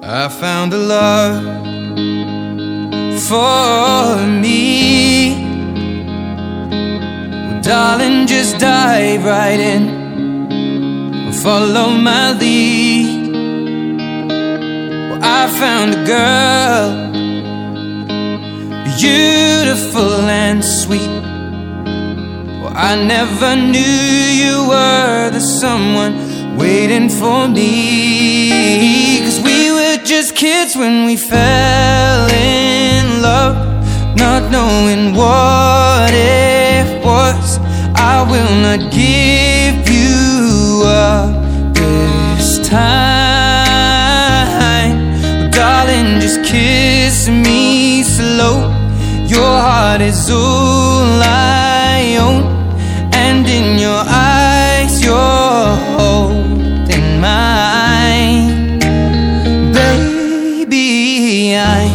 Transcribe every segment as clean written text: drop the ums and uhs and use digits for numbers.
I found a love for me. Well, darling, just dive right in and follow my lead. Well, I found a girl, beautiful and sweet. Well, I never knew you were the someone waiting for me. 'Cause we were just kids when we fell in love, not knowing what it was. I will not give you up this time. Oh, darling, just kiss me slow. Your heart is all I own, and in your eyes you're holding mine. Baby, I'm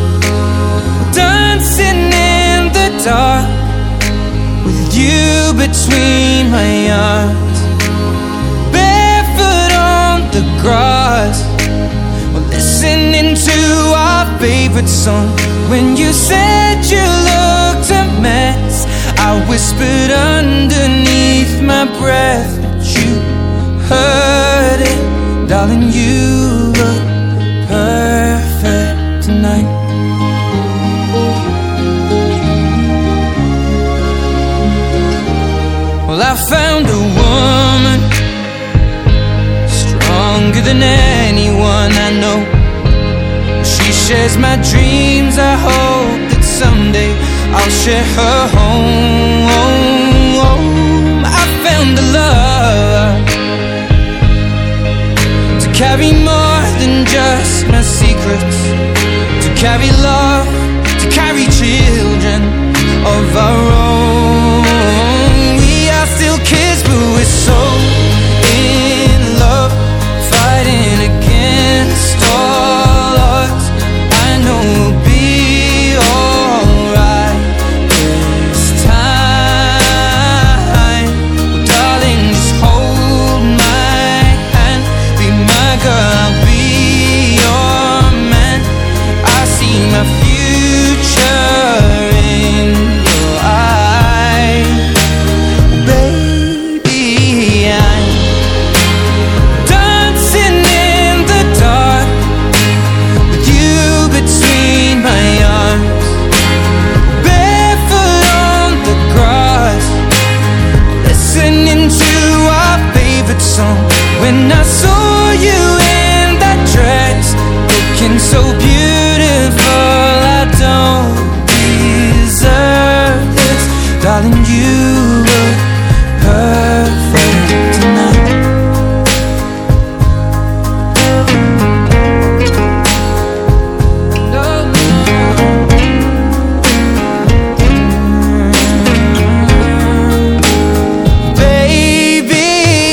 dancing in the dark with you between my arms, barefoot on the grass. We're listening to our favorite song. When you said you looked a mess, I whispered underneath my breath, but you heard it. Darling, you look perfect tonight. Well, I found a woman stronger than anyone I know. She shares my dreams. I hope that someday I'll share her home. I found a love to carry more than just my secrets, to carry love, to carry children of our own. We are still kids, but we're so in love, fighting against all odds. I know we'll be alright this time. Well, darling, just hold my hand, be my girl, I'll be your man. I see my future in your eyes. Baby, I'm dancing in the dark with you between my arms, barefoot on the grass, listening to our favorite song. When I saw you in that dress, looking so beautiful, I don't deserve this. Darling, you look perfect tonight. Baby,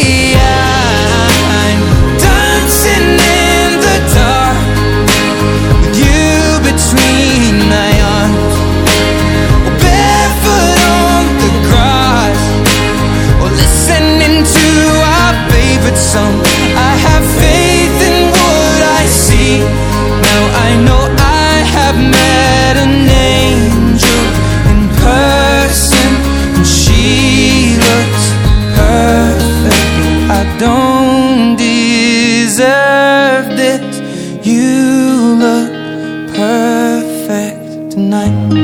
I'm dancing in the dark with you between my arms, barefoot on the grass, or listening to our favorite song. I have faith in what I see. Now I know I have met an angel in person, and she looks perfect. I don't deserve this. You look perfect tonight.